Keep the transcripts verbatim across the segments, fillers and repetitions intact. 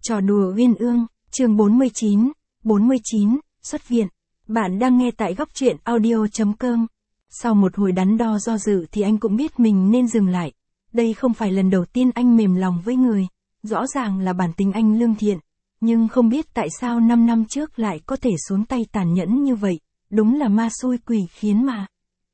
Trò đùa uyên ương, chương bốn mươi chín, bốn mươi chín, xuất viện. Bạn đang nghe tại góc truyện audio chấm com. Sau một hồi đắn đo do dự thì anh cũng biết mình nên dừng lại. Đây không phải lần đầu tiên anh mềm lòng với người. Rõ ràng là bản tính anh lương thiện. Nhưng không biết tại sao năm năm trước lại có thể xuống tay tàn nhẫn như vậy. Đúng là ma xui quỷ khiến mà.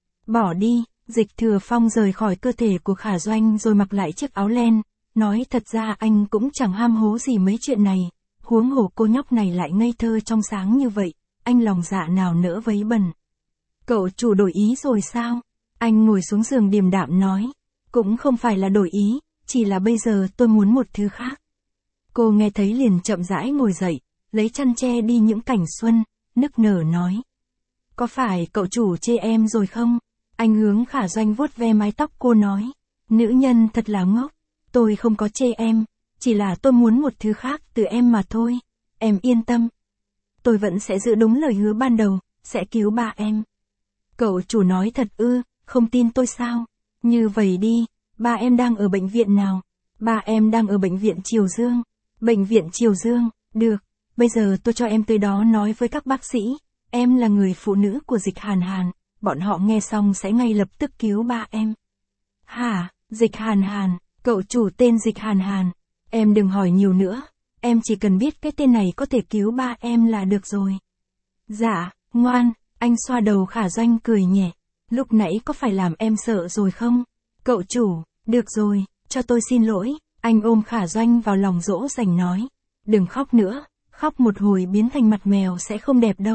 Bỏ đi, Dịch Thừa Phong rời khỏi cơ thể của Khả Doanh rồi mặc lại chiếc áo len. Nói thật ra anh cũng chẳng ham hố gì mấy chuyện này. Huống hồ cô nhóc này lại ngây thơ trong sáng như vậy. Anh lòng dạ nào nỡ vấy bẩn. Cậu chủ đổi ý rồi sao? Anh ngồi xuống giường điềm đạm nói. Cũng không phải là đổi ý, chỉ là bây giờ tôi muốn một thứ khác. Cô nghe thấy liền chậm rãi ngồi dậy, lấy chăn che đi những cảnh xuân, nức nở nói. Có phải cậu chủ chê em rồi không? Anh hướng Khả Doanh vuốt ve mái tóc cô nói. Nữ nhân thật là ngốc. Tôi không có chê em, chỉ là tôi muốn một thứ khác từ em mà thôi. Em yên tâm. Tôi vẫn sẽ giữ đúng lời hứa ban đầu, sẽ cứu ba em. Cậu chủ nói thật ư, không tin tôi sao? Như vậy đi, ba em đang ở bệnh viện nào? Ba em đang ở bệnh viện Triều Dương. Bệnh viện Triều Dương, được, bây giờ tôi cho em tới đó nói với các bác sĩ. Em là người phụ nữ của Dịch Hàn Hàn, bọn họ nghe xong sẽ ngay lập tức cứu ba em. Hả, Dịch Hàn Hàn, cậu chủ tên Dịch Hàn Hàn. Em đừng hỏi nhiều nữa, em chỉ cần biết cái tên này có thể cứu ba em là được rồi. Dạ, ngoan, anh xoa đầu Khả Doanh cười nhẹ. Lúc nãy có phải làm em sợ rồi không? Cậu chủ, được rồi, cho tôi xin lỗi. Anh ôm Khả Doanh vào lòng dỗ dành nói. Đừng khóc nữa, khóc một hồi biến thành mặt mèo sẽ không đẹp đâu.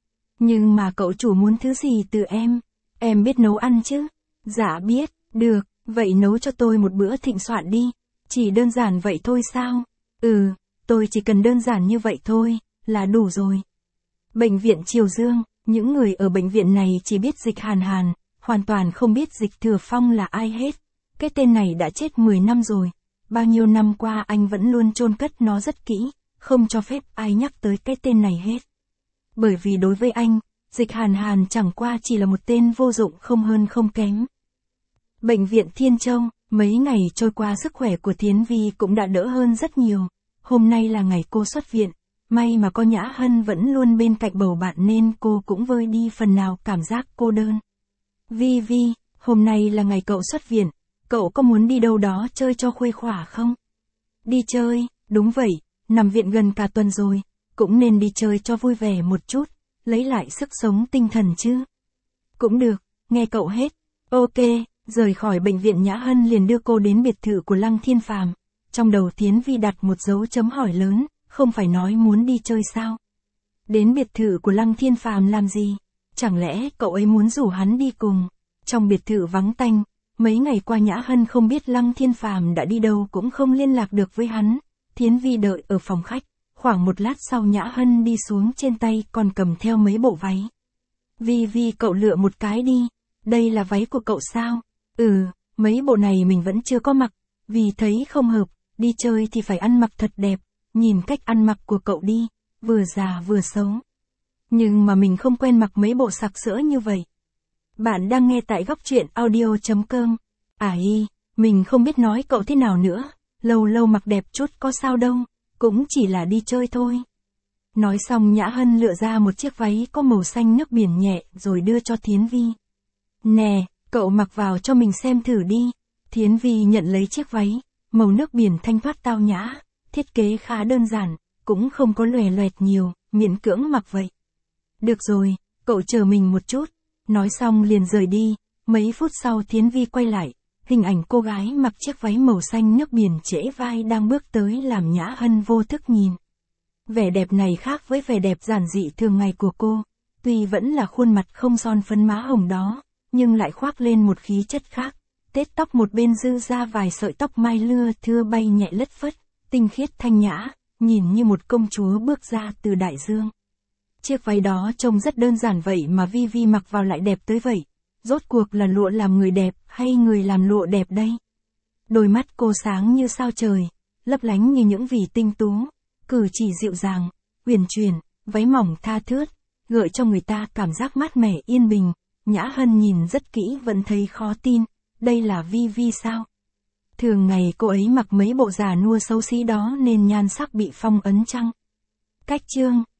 Nhưng mà cậu chủ muốn thứ gì từ em? Em biết nấu ăn chứ? Dạ biết, được, vậy nấu cho tôi một bữa thịnh soạn đi. Chỉ đơn giản vậy thôi sao? Ừ, tôi chỉ cần đơn giản như vậy thôi, là đủ rồi. Bệnh viện Triều Dương, những người ở bệnh viện này chỉ biết Dịch Hàn Hàn, hoàn toàn không biết Dịch Thừa Phong là ai hết. Cái tên này đã chết mười năm rồi. Bao nhiêu năm qua anh vẫn luôn chôn cất nó rất kỹ, không cho phép ai nhắc tới cái tên này hết. Bởi vì đối với anh, Dịch Hàn Hàn chẳng qua chỉ là một tên vô dụng không hơn không kém. Bệnh viện Thiên Châu, mấy ngày trôi qua sức khỏe của Thiến Vi cũng đã đỡ hơn rất nhiều. Hôm nay là ngày cô xuất viện, may mà có Nhã Hân vẫn luôn bên cạnh bầu bạn nên cô cũng vơi đi phần nào cảm giác cô đơn. Vi Vi, hôm nay là ngày cậu xuất viện, cậu có muốn đi đâu đó chơi cho khuây khỏa không? Đi chơi, đúng vậy, nằm viện gần cả tuần rồi, cũng nên đi chơi cho vui vẻ một chút, lấy lại sức sống tinh thần chứ. Cũng được, nghe cậu hết. Ok, rời khỏi bệnh viện Nhã Hân liền đưa cô đến biệt thự của Lăng Thiên Phàm. Trong đầu Thiến Vi đặt một dấu chấm hỏi lớn, không phải nói muốn đi chơi sao? Đến biệt thự của Lăng Thiên Phàm làm gì? Chẳng lẽ cậu ấy muốn rủ hắn đi cùng? Trong biệt thự vắng tanh, mấy ngày qua Nhã Hân không biết Lăng Thiên Phàm đã đi đâu cũng không liên lạc được với hắn. Thiến Vi đợi ở phòng khách, khoảng một lát sau Nhã Hân đi xuống, trên tay còn cầm theo mấy bộ váy. Vi Vi, cậu lựa một cái đi, đây là váy của cậu sao? Ừ, mấy bộ này mình vẫn chưa có mặc, vì thấy không hợp, đi chơi thì phải ăn mặc thật đẹp, nhìn cách ăn mặc của cậu đi, vừa già vừa xấu. Nhưng mà mình không quen mặc mấy bộ sặc sỡ như vậy. Bạn đang nghe tại góc truyện audio chấm com. À y, mình không biết nói cậu thế nào nữa, lâu lâu mặc đẹp chút có sao đâu, cũng chỉ là đi chơi thôi. Nói xong Nhã Hân lựa ra một chiếc váy có màu xanh nước biển nhẹ rồi đưa cho Thiến Vi. Nè, cậu mặc vào cho mình xem thử đi. Thiến Vi nhận lấy chiếc váy, màu nước biển thanh thoát tao nhã, thiết kế khá đơn giản, cũng không có lòe loẹt nhiều, miễn cưỡng mặc vậy. Được rồi, cậu chờ mình một chút. Nói xong liền rời đi, mấy phút sau Thiến Vi quay lại, hình ảnh cô gái mặc chiếc váy màu xanh nước biển trễ vai đang bước tới làm Nhã Hân vô thức nhìn. Vẻ đẹp này khác với vẻ đẹp giản dị thường ngày của cô, tuy vẫn là khuôn mặt không son phấn má hồng đó, nhưng lại khoác lên một khí chất khác. Tết tóc một bên dư ra vài sợi tóc mai lưa thưa bay nhẹ lất phất, tinh khiết thanh nhã, nhìn như một công chúa bước ra từ đại dương. Chiếc váy đó trông rất đơn giản vậy mà Vi Vi mặc vào lại đẹp tới vậy. Rốt cuộc là lụa làm người đẹp hay người làm lụa đẹp đây? Đôi mắt cô sáng như sao trời, lấp lánh như những vì tinh tú, cử chỉ dịu dàng, huyền chuyển, váy mỏng tha thướt, gợi cho người ta cảm giác mát mẻ yên bình. Nhã Hân nhìn rất kỹ vẫn thấy khó tin, đây là Vi Vi sao? Thường ngày cô ấy mặc mấy bộ già nua xấu xí đó nên nhan sắc bị phong ấn chăng? Cách chương